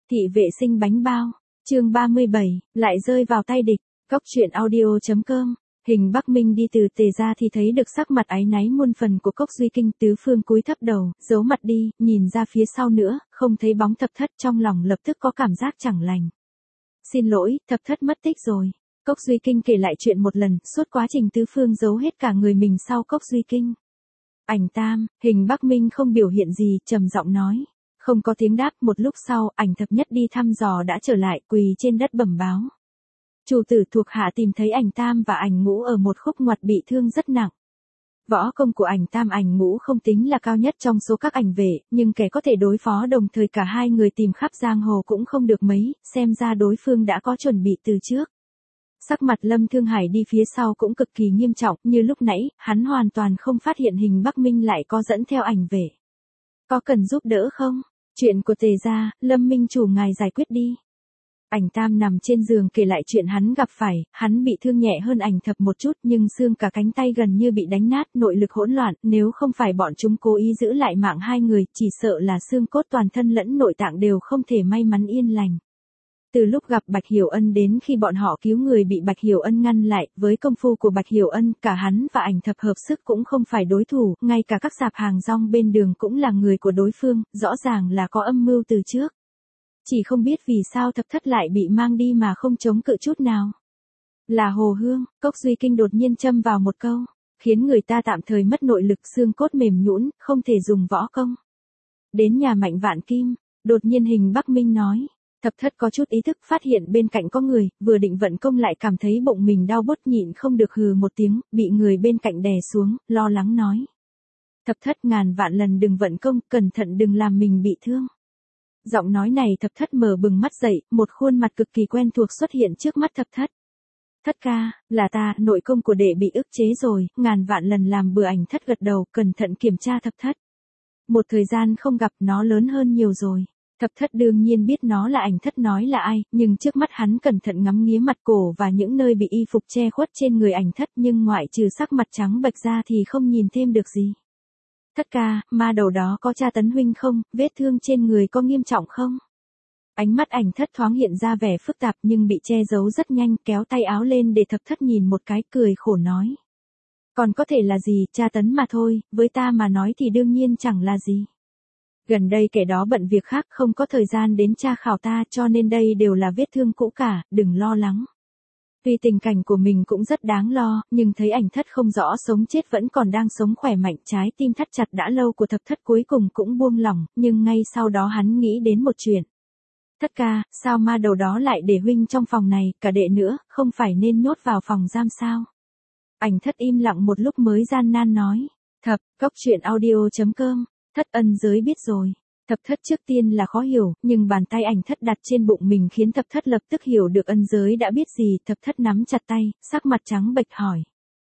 Thị vệ sinh bánh bao, chương 37, lại rơi vào tay địch, Cóc truyện audio.com. Hình Bắc Minh đi từ Tề ra thì thấy được sắc mặt áy náy muôn phần của Cốc Duy Kinh, Tứ Phương cúi thấp đầu, giấu mặt đi, nhìn ra phía sau nữa, không thấy bóng Thập Thất, trong lòng lập tức có cảm giác chẳng lành. Xin lỗi, Thập Thất mất tích rồi. Cốc Duy Kinh kể lại chuyện một lần, suốt quá trình Tứ Phương giấu hết cả người mình sau Cốc Duy Kinh. Ảnh Tam, Hình Bắc Minh không biểu hiện gì, trầm giọng nói. Không có tiếng đáp, một lúc sau, Ảnh Thập Nhất đi thăm dò đã trở lại, quỳ trên đất bẩm báo. Chủ tử thuộc hạ tìm thấy Ảnh Tam và Ảnh Ngũ ở một khúc ngoặt bị thương rất nặng. Võ công của Ảnh Tam Ảnh Ngũ không tính là cao nhất trong số các ảnh vệ, nhưng kẻ có thể đối phó đồng thời cả hai người tìm khắp giang hồ cũng không được mấy, xem ra đối phương đã có chuẩn bị từ trước. Sắc mặt Lâm Thương Hải đi phía sau cũng cực kỳ nghiêm trọng, như lúc nãy, hắn hoàn toàn không phát hiện Hình Bắc Minh lại có dẫn theo ảnh vệ. Có cần giúp đỡ không? Chuyện của Tề gia, Lâm Minh chủ ngài giải quyết đi. Ảnh Tam nằm trên giường kể lại chuyện hắn gặp phải, hắn bị thương nhẹ hơn Ảnh Thập một chút nhưng xương cả cánh tay gần như bị đánh nát, nội lực hỗn loạn, nếu không phải bọn chúng cố ý giữ lại mạng hai người, chỉ sợ là xương cốt toàn thân lẫn nội tạng đều không thể may mắn yên lành. Từ lúc gặp Bạch Hiểu Ân đến khi bọn họ cứu người bị Bạch Hiểu Ân ngăn lại, với công phu của Bạch Hiểu Ân, cả hắn và Ảnh Thập hợp sức cũng không phải đối thủ, ngay cả các sạp hàng rong bên đường cũng là người của đối phương, rõ ràng là có âm mưu từ trước. Chỉ không biết vì sao Thập Thất lại bị mang đi mà không chống cự chút nào. Là Hồ Hương, Cốc Duy Kinh đột nhiên châm vào một câu, khiến người ta tạm thời mất nội lực, xương cốt mềm nhũn, không thể dùng võ công. Đến nhà Mạnh Vạn Kim, đột nhiên Hình Bắc Minh nói. Thập Thất có chút ý thức, phát hiện bên cạnh có người, vừa định vận công lại cảm thấy bụng mình đau bốt, nhịn không được hừ một tiếng, bị người bên cạnh đè xuống, lo lắng nói. Thập Thất ngàn vạn lần đừng vận công, cẩn thận đừng làm mình bị thương. Giọng nói này Thập Thất mở bừng mắt dậy, một khuôn mặt cực kỳ quen thuộc xuất hiện trước mắt Thập Thất. Thất ca, là ta, nội công của đệ bị ức chế rồi, ngàn vạn lần làm bừa. Ảnh Thất gật đầu, cẩn thận kiểm tra Thập Thất. Một thời gian không gặp, nó lớn hơn nhiều rồi. Thập Thất đương nhiên biết nó là Ảnh Thất nói là ai, nhưng trước mắt hắn cẩn thận ngắm nghía mặt cổ và những nơi bị y phục che khuất trên người Ảnh Thất, nhưng ngoại trừ sắc mặt trắng bệch ra thì không nhìn thêm được gì. Thất ca, ma đầu đó có tra tấn huynh không, vết thương trên người có nghiêm trọng không? Ánh mắt Ảnh Thất thoáng hiện ra vẻ phức tạp nhưng bị che giấu rất nhanh, kéo tay áo lên để Thập Thất nhìn một cái, cười khổ nói. Còn có thể là gì, tra tấn mà thôi, với ta mà nói thì đương nhiên chẳng là gì. Gần đây kẻ đó bận việc khác, không có thời gian đến tra khảo ta, cho nên đây đều là vết thương cũ cả, đừng lo lắng. Tuy tình cảnh của mình cũng rất đáng lo, nhưng thấy Ảnh Thất không rõ sống chết vẫn còn đang sống khỏe mạnh, trái tim thắt chặt đã lâu của Thập Thất cuối cùng cũng buông lỏng, nhưng ngay sau đó hắn nghĩ đến một chuyện. Thất ca, sao ma đầu đó lại để huynh trong phòng này, cả đệ nữa, không phải nên nhốt vào phòng giam sao? Ảnh Thất im lặng một lúc mới gian nan nói. Cóc truyện audio.com. Thất ân giới biết rồi. Thập Thất trước tiên là khó hiểu, nhưng bàn tay Ảnh Thất đặt trên bụng mình khiến Thập Thất lập tức hiểu được ân giới đã biết gì. Thập Thất nắm chặt tay, sắc mặt trắng bệch hỏi.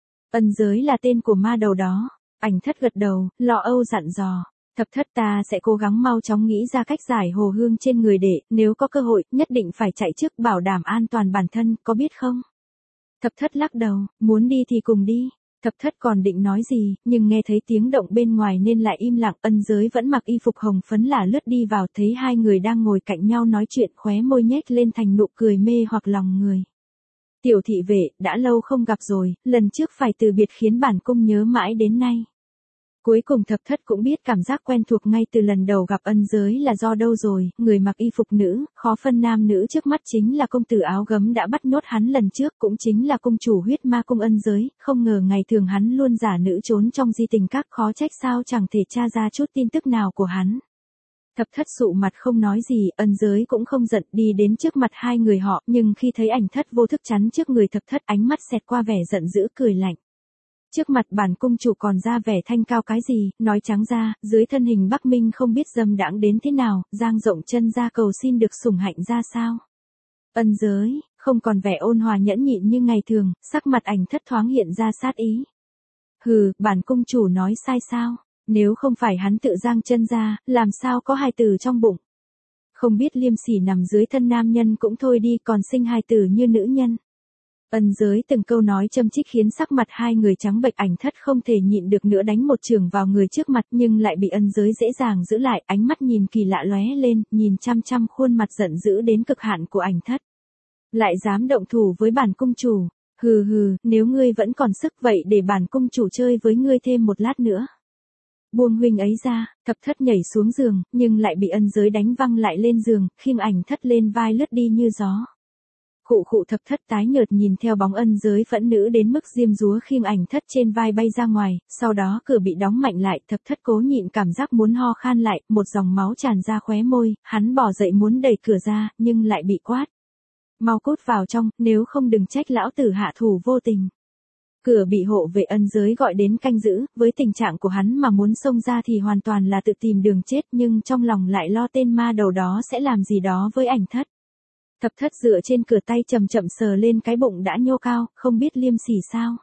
Ân giới là tên của ma đầu đó. Ảnh Thất gật đầu, lo âu dặn dò. Thập Thất ta sẽ cố gắng mau chóng nghĩ ra cách giải Hồ Hương trên người đệ, nếu có cơ hội, nhất định phải chạy trước bảo đảm an toàn bản thân, có biết không? Thập Thất lắc đầu, muốn đi thì cùng đi. Thập Thất còn định nói gì, nhưng nghe thấy tiếng động bên ngoài nên lại im lặng. Ân giới vẫn mặc y phục hồng phấn là lướt đi vào, thấy hai người đang ngồi cạnh nhau nói chuyện, khóe môi nhếch lên thành nụ cười mê hoặc lòng người. Tiểu thị vệ, đã lâu không gặp rồi, lần trước phải từ biệt khiến bản cung nhớ mãi đến nay. Cuối cùng Thập Thất cũng biết cảm giác quen thuộc ngay từ lần đầu gặp ân giới là do đâu rồi, người mặc y phục nữ, khó phân nam nữ trước mắt chính là công tử áo gấm đã bắt nhốt hắn lần trước, cũng chính là cung chủ huyết ma cung ân giới, không ngờ ngày thường hắn luôn giả nữ trốn trong di tình các, khó trách sao chẳng thể tra ra chút tin tức nào của hắn. Thập Thất sụ mặt không nói gì, ân giới cũng không giận, đi đến trước mặt hai người họ, nhưng khi thấy Ảnh Thất vô thức chắn trước người Thập Thất, ánh mắt xẹt qua vẻ giận dữ, cười lạnh. Trước mặt bản cung chủ còn ra vẻ thanh cao cái gì, nói trắng ra, dưới thân Hình Bắc Minh không biết dâm đãng đến thế nào, dang rộng chân ra cầu xin được sủng hạnh ra sao. Ân giới, không còn vẻ ôn hòa nhẫn nhịn như ngày thường, sắc mặt Ảnh Thất thoáng hiện ra sát ý. Hừ, bản cung chủ nói sai sao, nếu không phải hắn tự giang chân ra, làm sao có hài tử trong bụng. Không biết liêm sỉ nằm dưới thân nam nhân cũng thôi đi, còn sinh hài tử như nữ nhân. Ân giới từng câu nói châm chích khiến sắc mặt hai người trắng bệch, Ảnh Thất không thể nhịn được nữa đánh một chưởng vào người trước mặt nhưng lại bị ân giới dễ dàng giữ lại, ánh mắt nhìn kỳ lạ lóe lên, nhìn chăm chăm khuôn mặt giận dữ đến cực hạn của Ảnh Thất. Lại dám động thủ với bản cung chủ, hừ hừ, nếu ngươi vẫn còn sức vậy để bản cung chủ chơi với ngươi thêm một lát nữa. Buông huynh ấy ra, Thập Thất nhảy xuống giường, nhưng lại bị ân giới đánh văng lại lên giường, khiêng Ảnh Thất lên vai lướt đi như gió. Khụ khụ, Thập Thất tái nhợt nhìn theo bóng ân giới phẫn nữ đến mức diêm dúa khiêng Ảnh Thất trên vai bay ra ngoài, sau đó cửa bị đóng mạnh lại, Thập Thất cố nhịn cảm giác muốn ho khan lại, một dòng máu tràn ra khóe môi, hắn bò dậy muốn đẩy cửa ra, nhưng lại bị quát. Mau cút vào trong, nếu không đừng trách lão tử hạ thủ vô tình. Cửa bị hộ vệ ân giới gọi đến canh giữ, với tình trạng của hắn mà muốn xông ra thì hoàn toàn là tự tìm đường chết, nhưng trong lòng lại lo tên ma đầu đó sẽ làm gì đó với Ảnh Thất. Thập Thất dựa trên cửa, tay chậm chậm sờ lên cái bụng đã nhô cao, không biết liêm sỉ sao.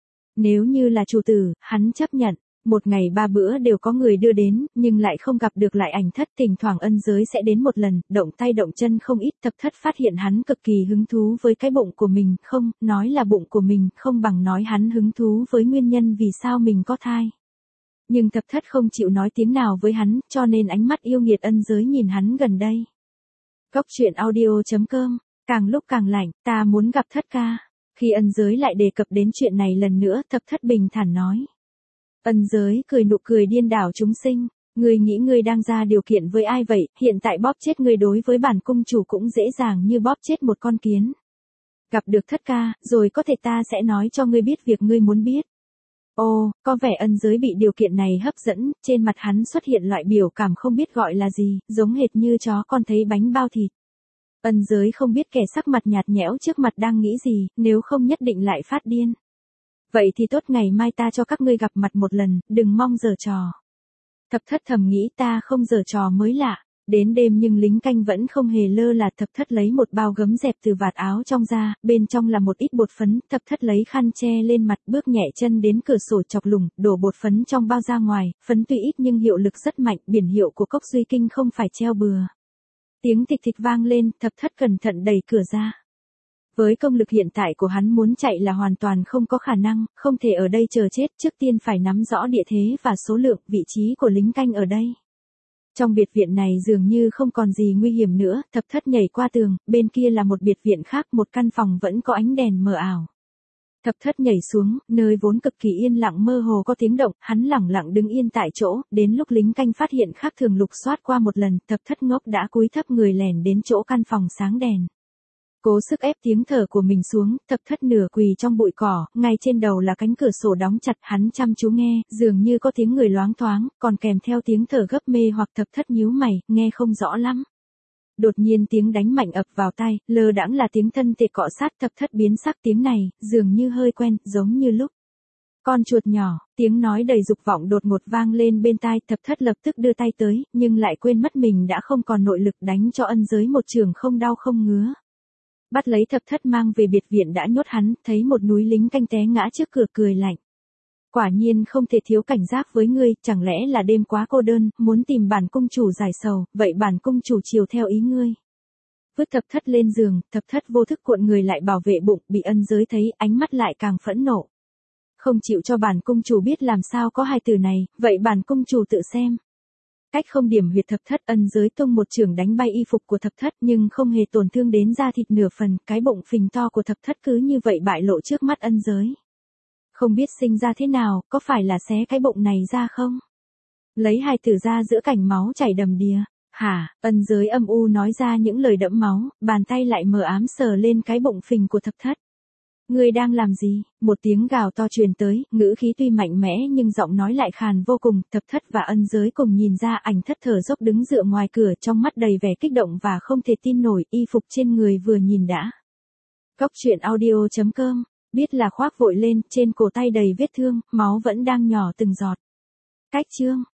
Nếu như là chủ tử, hắn chấp nhận. Một ngày 3 bữa đều có người đưa đến, nhưng lại không gặp được lại Ảnh Thất, thỉnh thoảng ân giới sẽ đến một lần, động tay động chân không ít. Thập Thất phát hiện hắn cực kỳ hứng thú với cái bụng của mình, không, nói là bụng của mình, không bằng nói hắn hứng thú với nguyên nhân vì sao mình có thai. Nhưng Thập Thất không chịu nói tiếng nào với hắn, cho nên ánh mắt yêu nghiệt ân giới nhìn hắn gần đây. Góc truyện audio.com, càng lúc càng lạnh, ta muốn gặp Thất ca. Khi ân giới lại đề cập đến chuyện này lần nữa, Thập Thất bình thản nói. Ân giới cười nụ cười điên đảo chúng sinh, ngươi nghĩ ngươi đang ra điều kiện với ai vậy, hiện tại bóp chết ngươi đối với bản cung chủ cũng dễ dàng như bóp chết một con kiến. Gặp được Thất ca, rồi có thể ta sẽ nói cho ngươi biết việc ngươi muốn biết. Ồ, có vẻ ân giới bị điều kiện này hấp dẫn, trên mặt hắn xuất hiện loại biểu cảm không biết gọi là gì, giống hệt như chó con thấy bánh bao thịt. Ân giới không biết kẻ sắc mặt nhạt nhẽo trước mặt đang nghĩ gì, nếu không nhất định lại phát điên. Vậy thì tốt, ngày mai ta cho các ngươi gặp mặt một lần, đừng mong giở trò. Thập Thất thầm nghĩ ta không giở trò mới lạ. Đến đêm nhưng lính canh vẫn không hề lơ là. Thập Thất lấy một bao gấm dẹp từ vạt áo trong ra, bên trong là một ít bột phấn. Thập Thất lấy khăn che lên mặt, bước nhẹ chân đến cửa sổ chọc lủng, đổ bột phấn trong bao ra ngoài. Phấn tuy ít nhưng hiệu lực rất mạnh, biển hiệu của Cốc Duy Kinh không phải treo bừa. Tiếng thịch thịch vang lên, Thập Thất cẩn thận đẩy cửa ra. Với công lực hiện tại của hắn muốn chạy là hoàn toàn không có khả năng, không thể ở đây chờ chết, trước tiên phải nắm rõ địa thế và số lượng, vị trí của lính canh ở đây. Trong biệt viện này dường như không còn gì nguy hiểm nữa, Thập Thất nhảy qua tường, bên kia là một biệt viện khác, một căn phòng vẫn có ánh đèn mờ ảo. Thập Thất nhảy xuống, nơi vốn cực kỳ yên lặng mơ hồ có tiếng động, hắn lẳng lặng đứng yên tại chỗ, đến lúc lính canh phát hiện khác thường lục soát qua một lần, Thập Thất ngốc đã cúi thấp người lèn đến chỗ căn phòng sáng đèn. Cố sức ép tiếng thở của mình xuống, Thập Thất nửa quỳ trong bụi cỏ, ngay trên đầu là cánh cửa sổ đóng chặt, hắn chăm chú nghe, dường như có tiếng người loáng thoáng, còn kèm theo tiếng thở gấp mê hoặc. Thập Thất nhíu mày, nghe không rõ lắm. Đột nhiên tiếng đánh mạnh ập vào tai, lơ đãng là tiếng thân thể cọ sát. Thập Thất biến sắc, tiếng này, dường như hơi quen, giống như lúc. Con chuột nhỏ, tiếng nói đầy dục vọng đột ngột vang lên bên tai. Thập Thất lập tức đưa tay tới, nhưng lại quên mất mình đã không còn nội lực, đánh cho ân giới một chưởng không đau không ngứa. Bắt lấy Thập Thất mang về biệt viện đã nhốt hắn, thấy một núi lính canh té ngã trước cửa, cười lạnh. Quả nhiên không thể thiếu cảnh giác với ngươi, chẳng lẽ là đêm quá cô đơn, muốn tìm bản cung chủ giải sầu, vậy bản cung chủ chiều theo ý ngươi. Vứt Thập Thất lên giường, Thập Thất vô thức cuộn người lại bảo vệ bụng, bị ân giới thấy, ánh mắt lại càng phẫn nộ. Không chịu cho bản cung chủ biết làm sao có hai từ này, vậy bản cung chủ tự xem. Cách không điểm huyệt Thập Thất, ân giới tung một chưởng đánh bay y phục của Thập Thất nhưng không hề tổn thương đến da thịt nửa phần, cái bụng phình to của Thập Thất cứ như vậy bại lộ trước mắt ân giới. Không biết sinh ra thế nào, có phải là xé cái bụng này ra không? Lấy hai từ ra giữa cảnh máu chảy đầm đìa. Hả, ân giới âm u nói ra những lời đẫm máu, bàn tay lại mờ ám sờ lên cái bụng phình của Thập Thất. Ngươi đang làm gì? Một tiếng gào to truyền tới, ngữ khí tuy mạnh mẽ nhưng giọng nói lại khàn vô cùng. Thập Thất và ân giới cùng nhìn ra, Ảnh Thất thở dốc đứng dựa ngoài cửa, trong mắt đầy vẻ kích động và không thể tin nổi, y phục trên người vừa nhìn đã. Góc truyện audio.com, biết là khoác vội lên, trên cổ tay đầy vết thương, máu vẫn đang nhỏ từng giọt. Cách chương